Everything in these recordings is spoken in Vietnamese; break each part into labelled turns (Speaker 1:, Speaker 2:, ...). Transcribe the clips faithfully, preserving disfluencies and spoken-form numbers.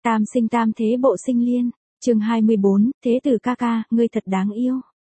Speaker 1: Tam sinh tam thế bộ sinh liên, chương hai mươi bốn, thế tử ca ca, ngươi thật đáng yêu.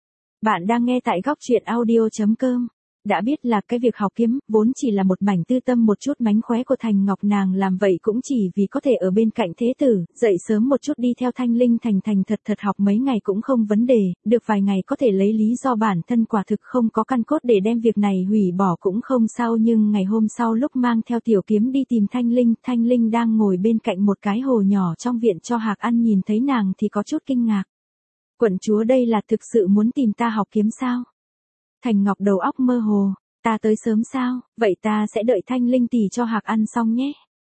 Speaker 1: Bạn đang nghe tại góc truyện audio chấm com. Đã biết là cái việc học kiếm, vốn chỉ là một mảnh tư tâm một chút mánh khóe của Thành Ngọc, nàng làm vậy cũng chỉ vì có thể ở bên cạnh thế tử, dậy sớm một chút đi theo Thanh Linh thành thành thật thật học mấy ngày cũng không vấn đề, được vài ngày có thể lấy lý do bản thân quả thực không có căn cốt để đem việc này hủy bỏ cũng không sao, nhưng ngày hôm sau lúc mang theo tiểu kiếm đi tìm Thanh Linh, Thanh Linh đang ngồi bên cạnh một cái hồ nhỏ trong viện cho hạc ăn, nhìn thấy nàng thì có chút kinh ngạc. Quận chúa đây là thực sự muốn tìm ta học kiếm sao? Thành Ngọc đầu óc mơ hồ, ta tới sớm sao, vậy ta sẽ đợi Thanh Linh tỷ cho hạc ăn xong nhé.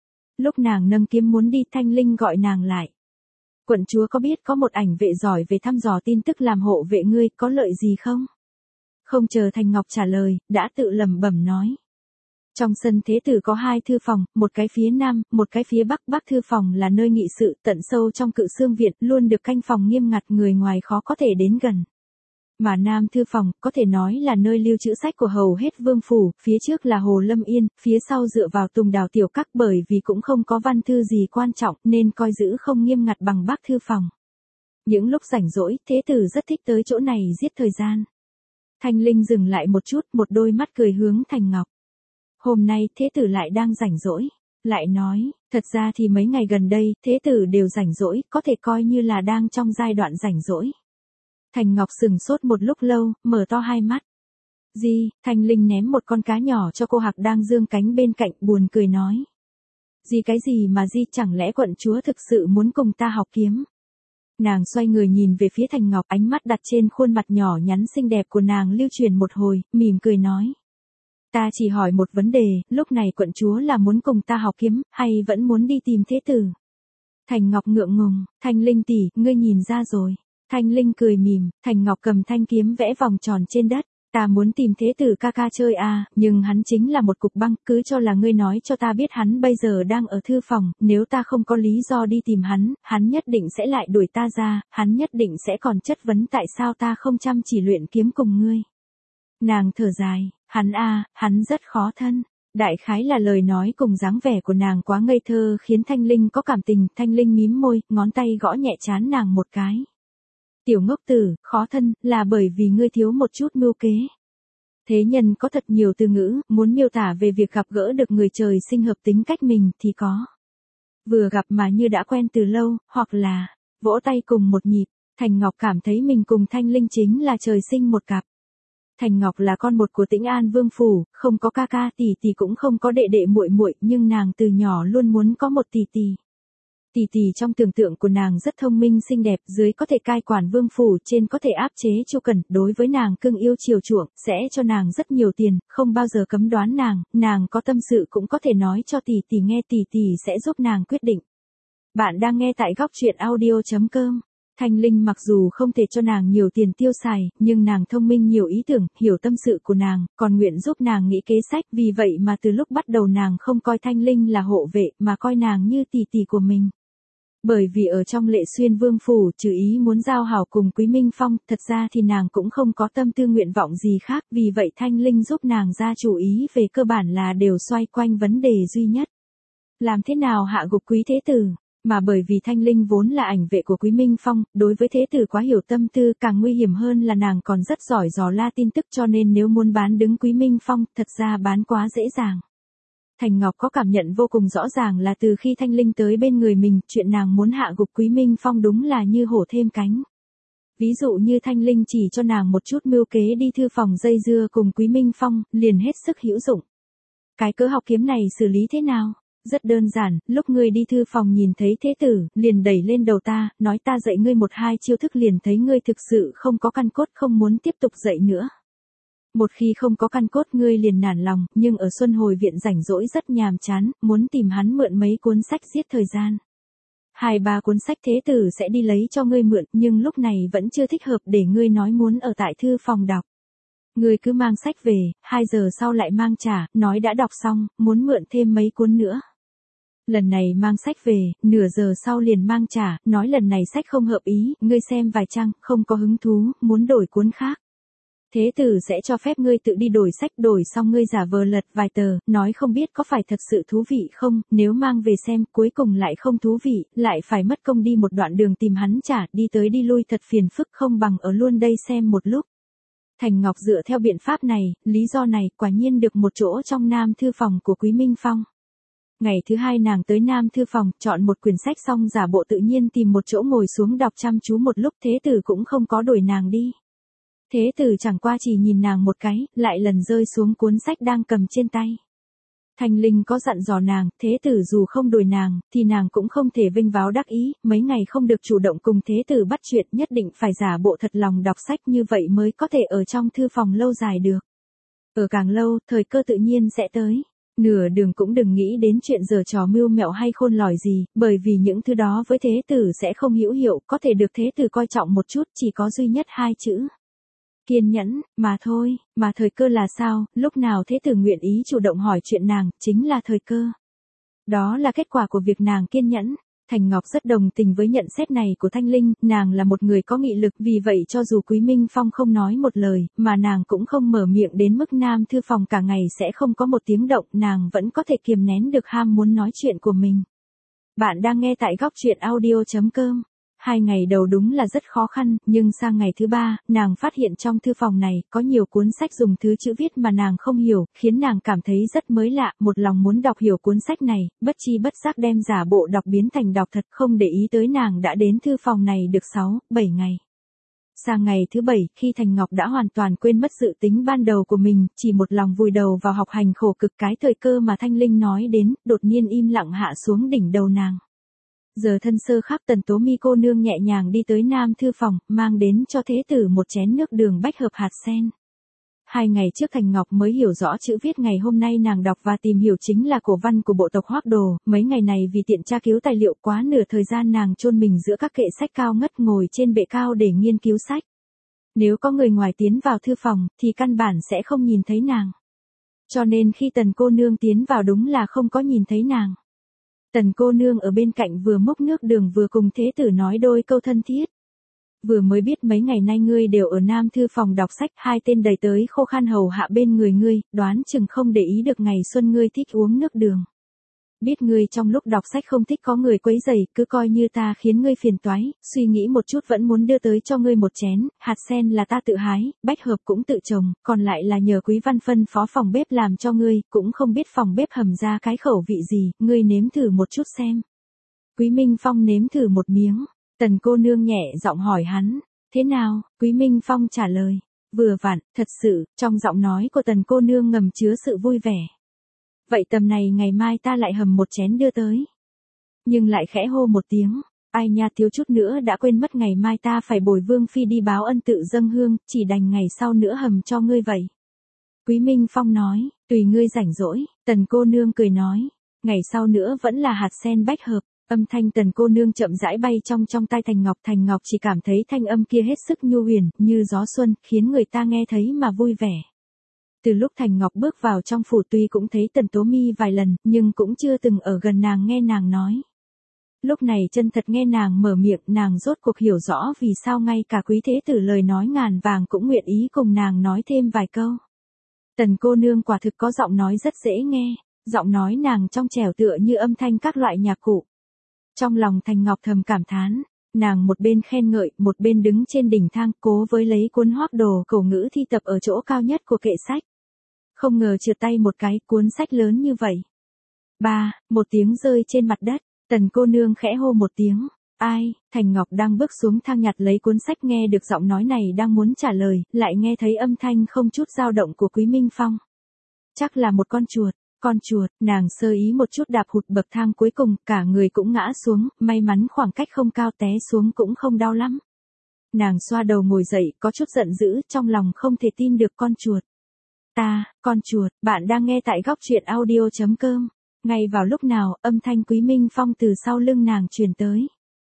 Speaker 1: Lúc nàng nâng kiếm muốn đi, Thanh Linh gọi nàng lại. Quận chúa có biết có một ảnh vệ giỏi về thăm dò tin tức làm hộ vệ ngươi, có lợi gì không? Không chờ Thành Ngọc trả lời, đã tự lẩm bẩm nói. Trong sân thế tử có hai thư phòng, một cái phía nam, một cái phía bắc. Bắc thư phòng là nơi nghị sự, tận sâu trong cự xương viện, luôn được canh phòng nghiêm ngặt, người ngoài khó có thể đến gần. Mà nam thư phòng, có thể nói là nơi lưu trữ sách của hầu hết vương phủ, phía trước là Hồ Lâm Yên, phía sau dựa vào Tùng Đào tiểu các, bởi vì cũng không có văn thư gì quan trọng, nên coi giữ không nghiêm ngặt bằng bắc thư phòng. Những lúc rảnh rỗi, thế tử rất thích tới chỗ này giết thời gian. Thanh Linh dừng lại một chút, một đôi mắt cười hướng Thành Ngọc. Hôm nay thế tử lại đang rảnh rỗi, lại nói, thật ra thì mấy ngày gần đây, thế tử đều rảnh rỗi, có thể coi như là đang trong giai đoạn rảnh rỗi. Thành Ngọc sừng sốt một lúc lâu, mở to hai mắt. Gì? Thanh Linh ném một con cá nhỏ cho cô hạc đang dương cánh bên cạnh, buồn cười nói. Gì cái gì mà gì, chẳng lẽ quận chúa thực sự muốn cùng ta học kiếm? Nàng xoay người nhìn về phía Thành Ngọc, ánh mắt đặt trên khuôn mặt nhỏ nhắn xinh đẹp của nàng lưu truyền một hồi, mỉm cười nói. Ta chỉ hỏi một vấn đề, lúc này quận chúa là muốn cùng ta học kiếm, hay vẫn muốn đi tìm thế tử? Thành Ngọc ngượng ngùng, Thanh Linh tỷ, ngươi nhìn ra rồi. Thanh Linh cười mỉm, Thành Ngọc cầm thanh kiếm vẽ vòng tròn trên đất. Ta muốn tìm thế tử ca ca chơi à, nhưng hắn chính là một cục băng, cứ cho là ngươi nói cho ta biết hắn bây giờ đang ở thư phòng, nếu ta không có lý do đi tìm hắn, hắn nhất định sẽ lại đuổi ta ra, hắn nhất định sẽ còn chất vấn tại sao ta không chăm chỉ luyện kiếm cùng ngươi. Nàng thở dài, hắn à, hắn rất khó thân. Đại khái là lời nói cùng dáng vẻ của nàng quá ngây thơ khiến Thanh Linh có cảm tình, Thanh Linh mím môi, ngón tay gõ nhẹ trán nàng một cái. Tiểu ngốc tử, khó thân, là bởi vì ngươi thiếu một chút mưu kế. Thế nhân có thật nhiều từ ngữ, muốn miêu tả về việc gặp gỡ được người trời sinh hợp tính cách mình thì có. Vừa gặp mà như đã quen từ lâu, hoặc là vỗ tay cùng một nhịp. Thành Ngọc cảm thấy mình cùng Thanh Linh chính là trời sinh một cặp. Thành Ngọc là con một của Tĩnh An Vương phủ, không có ca ca tỷ tỷ cũng không có đệ đệ muội muội, nhưng nàng từ nhỏ luôn muốn có một tỷ tỷ. Tỷ tỷ trong tưởng tượng của nàng rất thông minh xinh đẹp, dưới có thể cai quản vương phủ, trên có thể áp chế Chu Cẩn, đối với nàng cưng yêu chiều chuộng, sẽ cho nàng rất nhiều tiền, không bao giờ cấm đoán nàng, nàng có tâm sự cũng có thể nói cho tỷ tỷ nghe, tỷ tỷ sẽ giúp nàng quyết định. Bạn đang nghe tại góc truyện audio chấm com. Thanh Linh mặc dù không thể cho nàng nhiều tiền tiêu xài, nhưng nàng thông minh nhiều ý tưởng, hiểu tâm sự của nàng, còn nguyện giúp nàng nghĩ kế sách, vì vậy mà từ lúc bắt đầu nàng không coi Thanh Linh là hộ vệ, mà coi nàng như tỷ tỷ của mình. Bởi vì ở trong Lệ Xuyên Vương phủ, trừ ý muốn giao hảo cùng Quý Minh Phong, thật ra thì nàng cũng không có tâm tư nguyện vọng gì khác, vì vậy Thanh Linh giúp nàng ra chủ ý về cơ bản là đều xoay quanh vấn đề duy nhất. Làm thế nào hạ gục Quý Thế Tử? Mà bởi vì Thanh Linh vốn là ảnh vệ của Quý Minh Phong, đối với thế tử quá hiểu tâm tư, càng nguy hiểm hơn là nàng còn rất giỏi dò la tin tức, cho nên nếu muốn bán đứng Quý Minh Phong, thật ra bán quá dễ dàng. Thành Ngọc có cảm nhận vô cùng rõ ràng là từ khi Thanh Linh tới bên người mình, chuyện nàng muốn hạ gục Quý Minh Phong đúng là như hổ thêm cánh. Ví dụ như Thanh Linh chỉ cho nàng một chút mưu kế đi thư phòng dây dưa cùng Quý Minh Phong, liền hết sức hữu dụng. Cái cớ học kiếm này xử lý thế nào? Rất đơn giản, lúc ngươi đi thư phòng nhìn thấy thế tử, liền đẩy lên đầu ta, nói ta dạy ngươi một hai chiêu thức, liền thấy ngươi thực sự không có căn cốt, không muốn tiếp tục dạy nữa. Một khi không có căn cốt ngươi liền nản lòng, nhưng ở Xuân Hồi viện rảnh rỗi rất nhàm chán, muốn tìm hắn mượn mấy cuốn sách giết thời gian. Hai ba cuốn sách thế tử sẽ đi lấy cho ngươi mượn, nhưng lúc này vẫn chưa thích hợp để ngươi nói muốn ở tại thư phòng đọc. Ngươi cứ mang sách về, hai giờ sau lại mang trả, nói đã đọc xong, muốn mượn thêm mấy cuốn nữa. Lần này mang sách về, nửa giờ sau liền mang trả, nói lần này sách không hợp ý, ngươi xem vài trang, không có hứng thú, muốn đổi cuốn khác. Thế tử sẽ cho phép ngươi tự đi đổi sách, đổi xong ngươi giả vờ lật vài tờ, nói không biết có phải thật sự thú vị không, nếu mang về xem, cuối cùng lại không thú vị, lại phải mất công đi một đoạn đường tìm hắn trả, đi tới đi lui thật phiền phức, không bằng ở luôn đây xem một lúc. Thành Ngọc dựa theo biện pháp này, lý do này, quả nhiên được một chỗ trong Nam thư phòng của Quý Minh Phong. Ngày thứ hai nàng tới Nam thư phòng, chọn một quyển sách xong giả bộ tự nhiên tìm một chỗ ngồi xuống đọc chăm chú một lúc, thế tử cũng không có đuổi nàng đi. Thế tử chẳng qua chỉ nhìn nàng một cái, lại lần rơi xuống cuốn sách đang cầm trên tay. Thanh Linh có dặn dò nàng, thế tử dù không đuổi nàng, thì nàng cũng không thể vinh váo đắc ý, mấy ngày không được chủ động cùng thế tử bắt chuyện, nhất định phải giả bộ thật lòng đọc sách, như vậy mới có thể ở trong thư phòng lâu dài được. Ở càng lâu, thời cơ tự nhiên sẽ tới. Nửa đường cũng đừng nghĩ đến chuyện giở trò mưu mẹo hay khôn lỏi gì, bởi vì những thứ đó với thế tử sẽ không hữu hiệu, có thể được thế tử coi trọng một chút, chỉ có duy nhất hai chữ. Kiên nhẫn, mà thôi, mà thời cơ là sao, lúc nào thế tử nguyện ý chủ động hỏi chuyện nàng, chính là thời cơ. Đó là kết quả của việc nàng kiên nhẫn. Thành Ngọc rất đồng tình với nhận xét này của Thanh Linh, nàng là một người có nghị lực, vì vậy cho dù Quý Minh Phong không nói một lời, mà nàng cũng không mở miệng đến mức Nam thư phòng cả ngày sẽ không có một tiếng động, nàng vẫn có thể kiềm nén được ham muốn nói chuyện của mình. Bạn đang nghe tại góc truyện audio chấm com. Hai ngày đầu đúng là rất khó khăn, nhưng sang ngày thứ ba, nàng phát hiện trong thư phòng này có nhiều cuốn sách dùng thứ chữ viết mà nàng không hiểu, khiến nàng cảm thấy rất mới lạ, một lòng muốn đọc hiểu cuốn sách này, bất chi bất giác đem giả bộ đọc biến thành đọc thật, không để ý tới nàng đã đến thư phòng này được sáu, bảy ngày. Sang ngày thứ bảy, khi Thành Ngọc đã hoàn toàn quên mất dự tính ban đầu của mình, chỉ một lòng vùi đầu vào học hành khổ cực, cái thời cơ mà Thanh Linh nói đến, đột nhiên im lặng hạ xuống đỉnh đầu nàng. Giờ thân sơ khắc Tần Tố Mi cô nương nhẹ nhàng đi tới Nam thư phòng, mang đến cho thế tử một chén nước đường bách hợp hạt sen. Hai ngày trước Thành Ngọc mới hiểu rõ chữ viết ngày hôm nay nàng đọc và tìm hiểu chính là cổ văn của bộ tộc Hoắc Đồ, mấy ngày này vì tiện tra cứu tài liệu quá nửa thời gian nàng chôn mình giữa các kệ sách cao ngất ngồi trên bệ cao để nghiên cứu sách. Nếu có người ngoài tiến vào thư phòng, thì căn bản sẽ không nhìn thấy nàng. Cho nên khi Tần cô nương tiến vào đúng là không có nhìn thấy nàng. Tần cô nương ở bên cạnh vừa múc nước đường vừa cùng thế tử nói đôi câu thân thiết. Vừa mới biết mấy ngày nay ngươi đều ở Nam thư phòng đọc sách, hai tên đầy tới khô khan hầu hạ bên người ngươi, đoán chừng không để ý được ngày xuân ngươi thích uống nước đường. Biết ngươi trong lúc đọc sách không thích có người quấy rầy, cứ coi như ta khiến ngươi phiền toái, suy nghĩ một chút vẫn muốn đưa tới cho ngươi một chén, hạt sen là ta tự hái, bách hợp cũng tự trồng, còn lại là nhờ Quý Văn phân phó phòng bếp làm cho ngươi, cũng không biết phòng bếp hầm ra cái khẩu vị gì, ngươi nếm thử một chút xem. Quý Minh Phong nếm thử một miếng, Tần cô nương nhẹ giọng hỏi hắn, thế nào? Quý Minh Phong trả lời, vừa vặn, thật sự, trong giọng nói của Tần cô nương ngầm chứa sự vui vẻ. Vậy tầm này ngày mai ta lại hầm một chén đưa tới. Nhưng lại khẽ hô một tiếng, ai nha, thiếu chút nữa đã quên mất, ngày mai ta phải bồi Vương Phi đi báo ân tự dâng hương, chỉ đành ngày sau nữa hầm cho ngươi vậy. Quý Minh Phong nói, tùy ngươi rảnh rỗi. Tần cô nương cười nói, ngày sau nữa vẫn là hạt sen bách hợp. Âm thanh Tần cô nương chậm rãi bay trong trong tai Thành Ngọc, Thành Ngọc chỉ cảm thấy thanh âm kia hết sức nhu huyền, như gió xuân, khiến người ta nghe thấy mà vui vẻ. Từ lúc Thành Ngọc bước vào trong phủ tuy cũng thấy Tần Tố Mi vài lần, nhưng cũng chưa từng ở gần nàng nghe nàng nói. Lúc này chân thật nghe nàng mở miệng, nàng rốt cuộc hiểu rõ vì sao ngay cả quý thế tử lời nói ngàn vàng cũng nguyện ý cùng nàng nói thêm vài câu. Tần cô nương quả thực có giọng nói rất dễ nghe, giọng nói nàng trong trẻo tựa như âm thanh các loại nhạc cụ. Trong lòng Thành Ngọc thầm cảm thán, nàng một bên khen ngợi, một bên đứng trên đỉnh thang cố với lấy cuốn Hoắc Đồ cổ ngữ thi tập ở chỗ cao nhất của kệ sách. Không ngờ trượt tay một cái, cuốn sách lớn như vậy. Ba, một tiếng rơi trên mặt đất, Tần cô nương khẽ hô một tiếng, ai? Thành Ngọc đang bước xuống thang nhặt lấy cuốn sách, nghe được giọng nói này đang muốn trả lời, lại nghe thấy âm thanh không chút dao động của Quý Minh Phong. Chắc là một con chuột. Con chuột, nàng sơ ý một chút đạp hụt bậc thang cuối cùng, cả người cũng ngã xuống, may mắn khoảng cách không cao, té xuống cũng không đau lắm. Nàng xoa đầu ngồi dậy, có chút giận dữ, trong lòng không thể tin được con chuột. Ta, con chuột, bạn đang nghe tại góc truyện audio chấm com. Ngay vào lúc nào, âm thanh Quý Minh Phong từ sau lưng nàng truyền tới.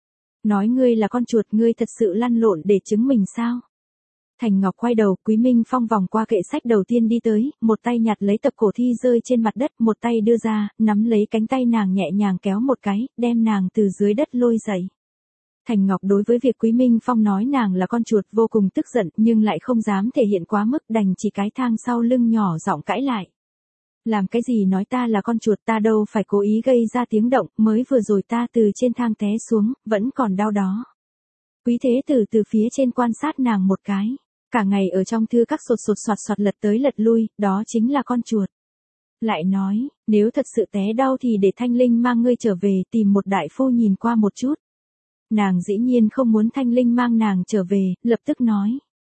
Speaker 1: Nói ngươi là con chuột, ngươi thật sự lăn lộn để chứng minh sao? Thành Ngọc quay đầu, Quý Minh Phong vòng qua kệ sách đầu tiên đi tới, một tay nhặt lấy tập cổ thi rơi trên mặt đất, một tay đưa ra, nắm lấy cánh tay nàng nhẹ nhàng kéo một cái, đem nàng từ dưới đất lôi dậy. Thành Ngọc đối với việc Quý Minh Phong nói nàng là con chuột vô cùng tức giận nhưng lại không dám thể hiện quá mức, đành chỉ cái thang sau lưng nhỏ giọng cãi lại. Làm cái gì nói ta là con chuột, ta đâu phải cố ý gây ra tiếng động, mới vừa rồi ta từ trên thang té xuống, vẫn còn đau đó. Quý Thế Tử từ phía trên quan sát nàng một cái. Cả ngày ở trong thư các sột sột soạt soạt lật tới lật lui, đó chính là con chuột. Lại nói, nếu thật sự té đau thì để Thanh Linh mang ngươi trở về, tìm một đại phu nhìn qua một chút. Nàng dĩ nhiên không muốn Thanh Linh mang nàng trở về, lập tức nói.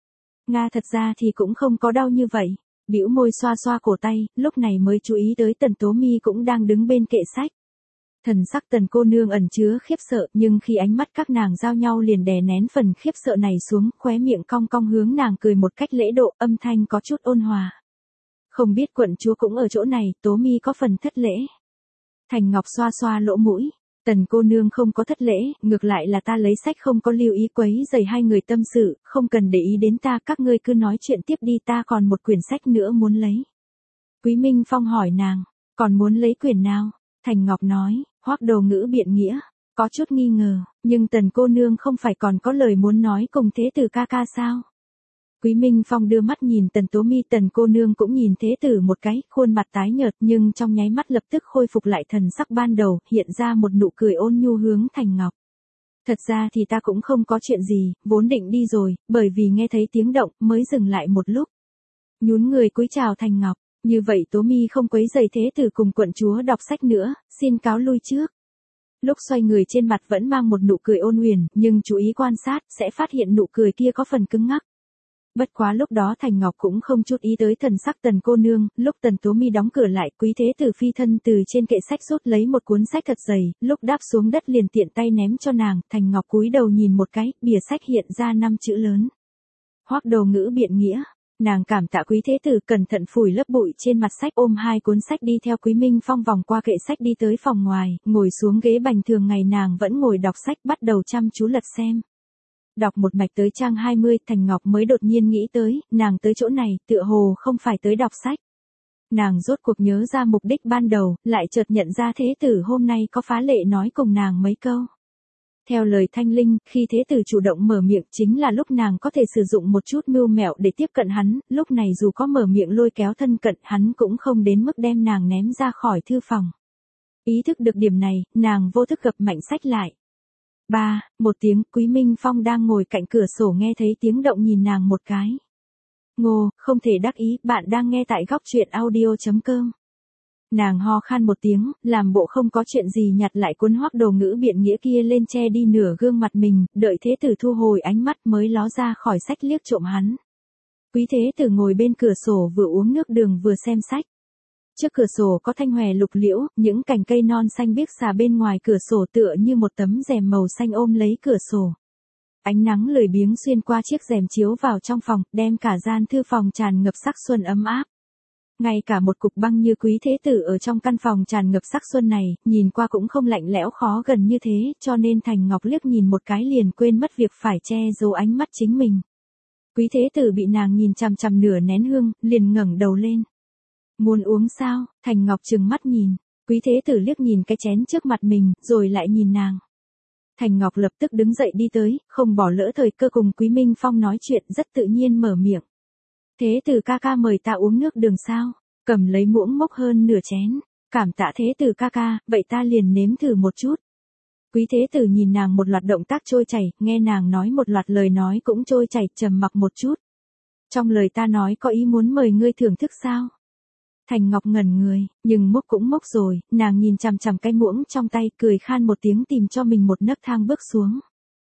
Speaker 1: Nga thật ra thì cũng không có đau như vậy. Bĩu môi xoa xoa cổ tay, lúc này mới chú ý tới Tần Tố Mi cũng đang đứng bên kệ sách. Thần sắc Tần cô nương ẩn chứa khiếp sợ, nhưng khi ánh mắt các nàng giao nhau liền đè nén phần khiếp sợ này xuống, khóe miệng cong cong hướng nàng cười một cách lễ độ, âm thanh có chút ôn hòa. Không biết quận chúa cũng ở chỗ này, Tố Mi có phần thất lễ. Thành Ngọc xoa xoa lỗ mũi. Tần cô nương không có thất lễ, ngược lại là ta lấy sách không có lưu ý quấy rầy hai người tâm sự, không cần để ý đến ta, các ngươi cứ nói chuyện tiếp đi, ta còn một quyển sách nữa muốn lấy. Quý Minh Phong hỏi nàng, còn muốn lấy quyển nào? Thành Ngọc nói, Hoắc Đồ Ngữ biện nghĩa, có chút nghi ngờ, nhưng Tần cô nương không phải còn có lời muốn nói cùng Thế Tử ca ca sao? Quý Minh Phong đưa mắt nhìn Tần Tố Mi, Tần cô nương cũng nhìn Thế Tử một cái, khuôn mặt tái nhợt nhưng trong nháy mắt lập tức khôi phục lại thần sắc ban đầu, hiện ra một nụ cười ôn nhu hướng Thành Ngọc. Thật ra thì ta cũng không có chuyện gì, vốn định đi rồi, bởi vì nghe thấy tiếng động, mới dừng lại một lúc. Nhún người cúi chào Thành Ngọc, như vậy Tố Mi không quấy rầy Thế Tử cùng quận chúa đọc sách nữa, xin cáo lui trước. Lúc xoay người trên mặt vẫn mang một nụ cười ôn huyền, nhưng chú ý quan sát, sẽ phát hiện nụ cười kia có phần cứng ngắc. Bất quá lúc đó Thành Ngọc cũng không chút ý tới thần sắc Tần cô nương, lúc Tần Tố Mi đóng cửa lại, Quý Thế Tử phi thân từ trên kệ sách rút lấy một cuốn sách thật dày, lúc đáp xuống đất liền tiện tay ném cho nàng, Thành Ngọc cúi đầu nhìn một cái, bìa sách hiện ra năm chữ lớn. Hoắc Đồ Ngữ biện nghĩa. Nàng cảm tạ Quý Thế Tử, cẩn thận phủi lớp bụi trên mặt sách, ôm hai cuốn sách đi theo Quý Minh Phong vòng qua kệ sách đi tới phòng ngoài, ngồi xuống ghế bành thường ngày nàng vẫn ngồi đọc sách, bắt đầu chăm chú lật xem. Đọc một mạch tới trang hai mươi, Thành Ngọc mới đột nhiên nghĩ tới, nàng tới chỗ này, tựa hồ không phải tới đọc sách. Nàng rốt cuộc nhớ ra mục đích ban đầu, lại chợt nhận ra Thế Tử hôm nay có phá lệ nói cùng nàng mấy câu. Theo lời Thanh Linh, khi Thế Tử chủ động mở miệng chính là lúc nàng có thể sử dụng một chút mưu mẹo để tiếp cận hắn, lúc này dù có mở miệng lôi kéo thân cận, hắn cũng không đến mức đem nàng ném ra khỏi thư phòng. Ý thức được điểm này, nàng vô thức gập mạnh sách lại. Ba, một tiếng, Quý Minh Phong đang ngồi cạnh cửa sổ nghe thấy tiếng động nhìn nàng một cái. Ngô, không thể đắc ý, bạn đang nghe tại góc truyện audio chấm com. Nàng ho khan một tiếng, làm bộ không có chuyện gì nhặt lại cuốn Hoắc Đồ Ngữ biện nghĩa kia lên che đi nửa gương mặt mình, đợi Thế Tử thu hồi ánh mắt mới ló ra khỏi sách liếc trộm hắn. Quý Thế Tử ngồi bên cửa sổ vừa uống nước đường vừa xem sách. Trước cửa sổ có thanh hòe lục liễu, những cành cây non xanh biếc xà bên ngoài cửa sổ tựa như một tấm rèm màu xanh ôm lấy cửa sổ. Ánh nắng lười biếng xuyên qua chiếc rèm chiếu vào trong phòng, đem cả gian thư phòng tràn ngập sắc xuân ấm áp. Ngay cả một cục băng như Quý Thế Tử ở trong căn phòng tràn ngập sắc xuân này, nhìn qua cũng không lạnh lẽo khó gần như thế, cho nên Thành Ngọc liếc nhìn một cái liền quên mất việc phải che giấu ánh mắt chính mình. Quý Thế Tử bị nàng nhìn chằm chằm nửa nén hương, liền ngẩng đầu lên. Muốn uống sao? Thành Ngọc trừng mắt nhìn. Quý Thế Tử liếc nhìn cái chén trước mặt mình, rồi lại nhìn nàng. Thành Ngọc lập tức đứng dậy đi tới, không bỏ lỡ thời cơ cùng Quý Minh Phong nói chuyện, rất tự nhiên mở miệng. Thế Tử ca ca mời ta uống nước đường sao? Cầm lấy muỗng mốc hơn nửa chén. Cảm tạ Thế Tử ca ca, vậy ta liền nếm thử một chút. Quý Thế Tử nhìn nàng một loạt động tác trôi chảy, nghe nàng nói một loạt lời nói cũng trôi chảy, trầm mặc một chút. Trong lời ta nói có ý muốn mời ngươi thưởng thức sao? Thành Ngọc ngẩn người, nhưng mốc cũng mốc rồi, nàng nhìn chằm chằm cái muỗng trong tay, cười khan một tiếng tìm cho mình một nấc thang bước xuống.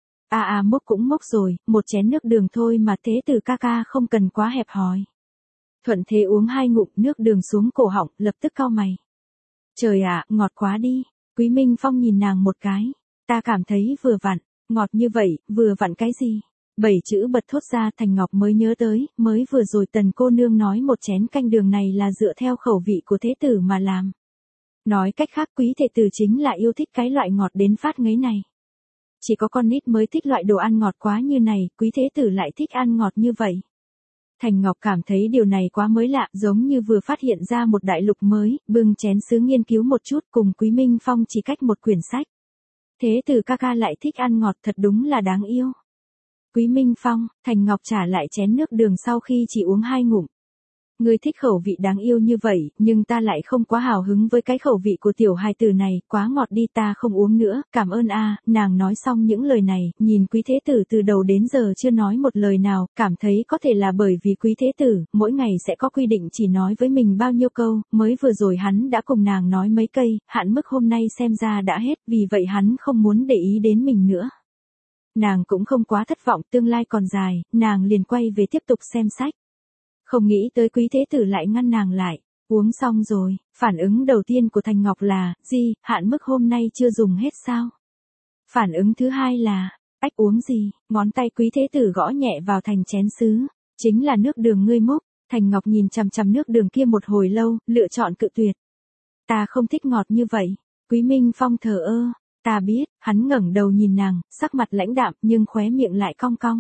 Speaker 1: À à mốc cũng mốc rồi, một chén nước đường thôi mà, Thế Tử ca ca không cần quá hẹp hòi. Thuận thế uống hai ngụm nước đường xuống cổ họng, lập tức cau mày. Trời ạ, ngọt quá đi. Quý Minh Phong nhìn nàng một cái. Ta cảm thấy vừa vặn, ngọt như vậy, vừa vặn cái gì? Bảy chữ bật thốt ra. Thành Ngọc mới nhớ tới, mới vừa rồi Tần cô nương nói một chén canh đường này là dựa theo khẩu vị của Thế Tử mà làm. Nói cách khác Quý Thế Tử chính là yêu thích cái loại ngọt đến phát ngấy này. Chỉ có con nít mới thích loại đồ ăn ngọt quá như này, Quý Thế Tử lại thích ăn ngọt như vậy. Thành Ngọc cảm thấy điều này quá mới lạ, giống như vừa phát hiện ra một đại lục mới, bưng chén sứ nghiên cứu một chút, cùng Quý Minh Phong chỉ cách một quyển sách. Thế tử ca ca lại thích ăn ngọt thật đúng là đáng yêu. Quý Minh Phong, Thành Ngọc trả lại chén nước đường sau khi chỉ uống hai ngụm. Ngươi thích khẩu vị đáng yêu như vậy, nhưng ta lại không quá hào hứng với cái khẩu vị của tiểu hài tử này, quá ngọt đi ta không uống nữa, cảm ơn a. Nàng nói xong những lời này, nhìn quý thế tử từ đầu đến giờ chưa nói một lời nào, cảm thấy có thể là bởi vì quý thế tử, mỗi ngày sẽ có quy định chỉ nói với mình bao nhiêu câu, mới vừa rồi hắn đã cùng nàng nói mấy cây, hạn mức hôm nay xem ra đã hết, vì vậy hắn không muốn để ý đến mình nữa. Nàng cũng không quá thất vọng, tương lai còn dài, nàng liền quay về tiếp tục xem sách. Không nghĩ tới quý thế tử lại ngăn nàng lại, uống xong rồi, phản ứng đầu tiên của Thành Ngọc là, gì, hạn mức hôm nay chưa dùng hết sao? Phản ứng thứ hai là, ách uống gì, ngón tay quý thế tử gõ nhẹ vào thành chén sứ, chính là nước đường ngươi múc. Thành Ngọc nhìn chằm chằm nước đường kia một hồi lâu, lựa chọn cự tuyệt. Ta không thích ngọt như vậy, Quý Minh Phong thờ ơ, ta biết, hắn ngẩng đầu nhìn nàng, sắc mặt lãnh đạm nhưng khóe miệng lại cong cong.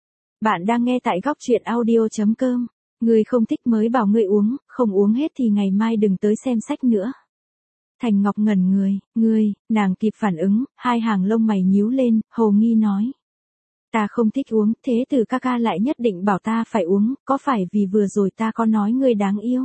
Speaker 1: Bạn đang nghe tại góc truyện audio.com. Ngươi không thích mới bảo ngươi uống, không uống hết thì ngày mai đừng tới xem sách nữa. Thành Ngọc ngẩn người, ngươi, nàng kịp phản ứng, hai hàng lông mày nhíu lên, hồ nghi nói. Ta không thích uống, thế tử ca ca lại nhất định bảo ta phải uống, có phải vì vừa rồi ta có nói ngươi đáng yêu?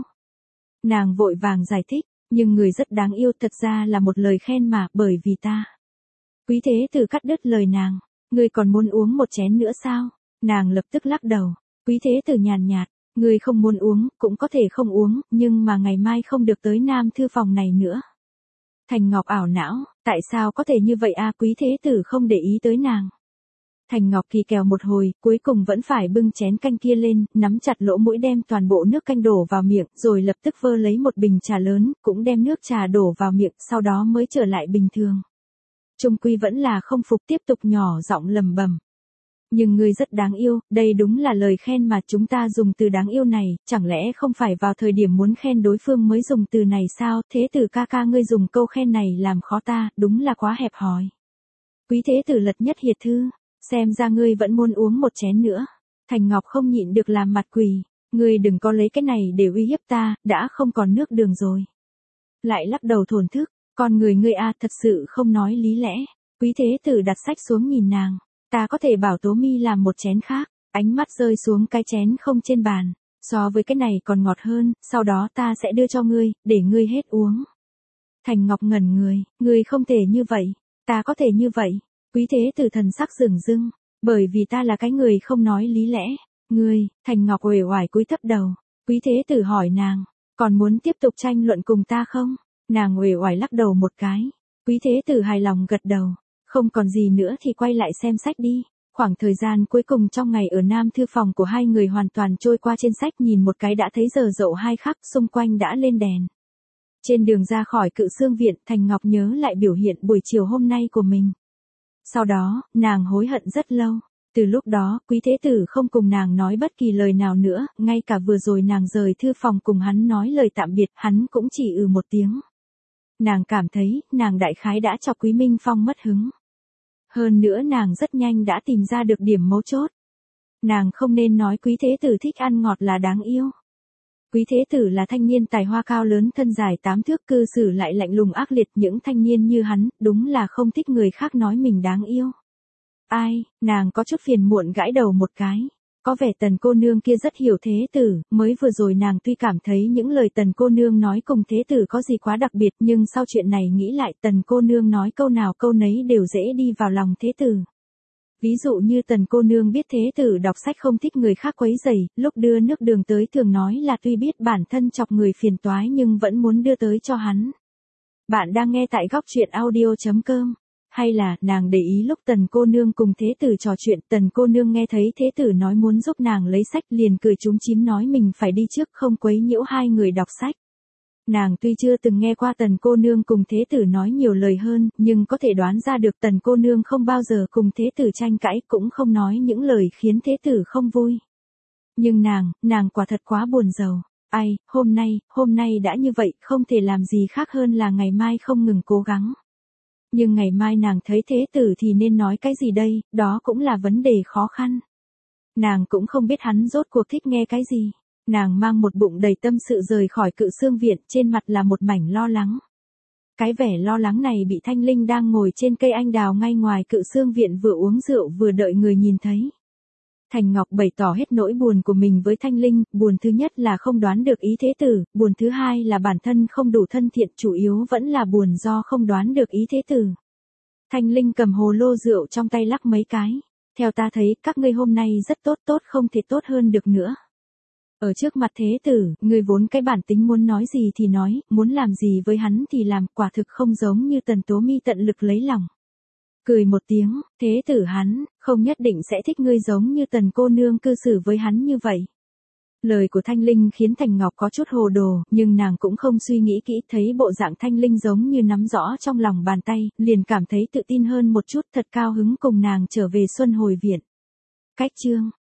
Speaker 1: Nàng vội vàng giải thích, nhưng người rất đáng yêu thật ra là một lời khen mà, bởi vì ta. Quý thế tử cắt đứt lời nàng, ngươi còn muốn uống một chén nữa sao? Nàng lập tức lắc đầu, quý thế tử nhàn nhạt. Ngươi không muốn uống, cũng có thể không uống, nhưng mà ngày mai không được tới Nam thư phòng này nữa. Thành Ngọc ảo não, tại sao có thể như vậy a? Quý thế tử không để ý tới nàng. Thành Ngọc kỳ kèo một hồi, cuối cùng vẫn phải bưng chén canh kia lên, nắm chặt lỗ mũi đem toàn bộ nước canh đổ vào miệng, rồi lập tức vơ lấy một bình trà lớn, cũng đem nước trà đổ vào miệng, sau đó mới trở lại bình thường. Trung quy vẫn là không phục, tiếp tục nhỏ giọng lầm bầm. Nhưng ngươi rất đáng yêu, đây đúng là lời khen mà chúng ta dùng từ đáng yêu này, chẳng lẽ không phải vào thời điểm muốn khen đối phương mới dùng từ này sao? Thế tử ca ca ngươi dùng câu khen này làm khó ta, đúng là quá hẹp hòi. Quý thế tử lật nhất hiệt thư, xem ra ngươi vẫn muốn uống một chén nữa. Thành Ngọc không nhịn được làm mặt quỳ, ngươi đừng có lấy cái này để uy hiếp ta, đã không còn nước đường rồi. Lại lắc đầu thổn thức, con người ngươi a thật sự không nói lý lẽ. Quý thế tử đặt sách xuống nhìn nàng. Ta có thể bảo Tố Mi làm một chén khác, ánh mắt rơi xuống cái chén không trên bàn, so với cái này còn ngọt hơn, sau đó ta sẽ đưa cho ngươi, để ngươi hết uống. Thành Ngọc ngẩn người, ngươi không thể như vậy, ta có thể như vậy. Quý thế tử thần sắc rừng rưng, bởi vì ta là cái người không nói lý lẽ. Ngươi, Thành Ngọc uể oải cúi thấp đầu, quý thế tử hỏi nàng, còn muốn tiếp tục tranh luận cùng ta không? Nàng uể oải lắc đầu một cái, quý thế tử hài lòng gật đầu. Không còn gì nữa thì quay lại xem sách đi. Khoảng thời gian cuối cùng trong ngày ở Nam thư phòng của hai người hoàn toàn trôi qua trên sách, nhìn một cái đã thấy giờ dậu hai khắc, xung quanh đã lên đèn. Trên đường ra khỏi Cự Xương viện, Thành Ngọc nhớ lại biểu hiện buổi chiều hôm nay của mình. Sau đó, nàng hối hận rất lâu. Từ lúc đó, quý thế tử không cùng nàng nói bất kỳ lời nào nữa, ngay cả vừa rồi nàng rời thư phòng cùng hắn nói lời tạm biệt, hắn cũng chỉ ừ một tiếng. Nàng cảm thấy, nàng đại khái đã cho Quý Minh Phong mất hứng. Hơn nữa nàng rất nhanh đã tìm ra được điểm mấu chốt. Nàng không nên nói quý thế tử thích ăn ngọt là đáng yêu. Quý thế tử là thanh niên tài hoa cao lớn, thân dài tám thước, cư xử lại lạnh lùng ác liệt, những thanh niên như hắn, đúng là không thích người khác nói mình đáng yêu. Ai, nàng có chút phiền muộn gãi đầu một cái. Có vẻ Tần cô nương kia rất hiểu thế tử, mới vừa rồi nàng tuy cảm thấy những lời Tần cô nương nói cùng thế tử có gì quá đặc biệt, nhưng sau chuyện này nghĩ lại Tần cô nương nói câu nào câu nấy đều dễ đi vào lòng thế tử. Ví dụ như Tần cô nương biết thế tử đọc sách không thích người khác quấy rầy, lúc đưa nước đường tới thường nói là tuy biết bản thân chọc người phiền toái nhưng vẫn muốn đưa tới cho hắn. Bạn đang nghe tại góc truyện audio.com. Hay là, nàng để ý lúc Tần cô nương cùng thế tử trò chuyện, Tần cô nương nghe thấy thế tử nói muốn giúp nàng lấy sách liền cười chúm chím nói mình phải đi trước không quấy nhiễu hai người đọc sách. Nàng tuy chưa từng nghe qua Tần cô nương cùng thế tử nói nhiều lời hơn, nhưng có thể đoán ra được Tần cô nương không bao giờ cùng thế tử tranh cãi, cũng không nói những lời khiến thế tử không vui. Nhưng nàng, nàng quả thật quá buồn rầu. Ai, hôm nay, hôm nay đã như vậy, không thể làm gì khác hơn là ngày mai không ngừng cố gắng. Nhưng ngày mai nàng thấy thế tử thì nên nói cái gì đây, đó cũng là vấn đề khó khăn. Nàng cũng không biết hắn rốt cuộc thích nghe cái gì. Nàng mang một bụng đầy tâm sự rời khỏi Cự Xương viện, trên mặt là một mảnh lo lắng. cái vẻ lo lắng này bị Thanh Linh đang ngồi trên cây anh đào ngay ngoài Cự Xương viện vừa uống rượu vừa đợi người nhìn thấy. Thành Ngọc bày tỏ hết nỗi buồn của mình với Thanh Linh, buồn thứ nhất là không đoán được ý thế tử, buồn thứ hai là bản thân không đủ thân thiện, chủ yếu vẫn là buồn do không đoán được ý thế tử. Thanh Linh cầm hồ lô rượu trong tay lắc mấy cái. Theo ta thấy, các ngươi hôm nay rất tốt, tốt không thể tốt hơn được nữa. Ở trước mặt thế tử, ngươi vốn cái bản tính muốn nói gì thì nói, muốn làm gì với hắn thì làm, quả thực không giống như Tần Tố Mi tận lực lấy lòng. Cười một tiếng, thế tử hắn, không nhất định sẽ thích ngươi giống như Tần cô nương cư xử với hắn như vậy. Lời của Thanh Linh khiến Thành Ngọc có chút hồ đồ, nhưng nàng cũng không suy nghĩ kỹ, thấy bộ dạng Thanh Linh giống như nắm rõ trong lòng bàn tay, liền cảm thấy tự tin hơn một chút, thật cao hứng cùng nàng trở về Xuân Hồi Viện. Cách chương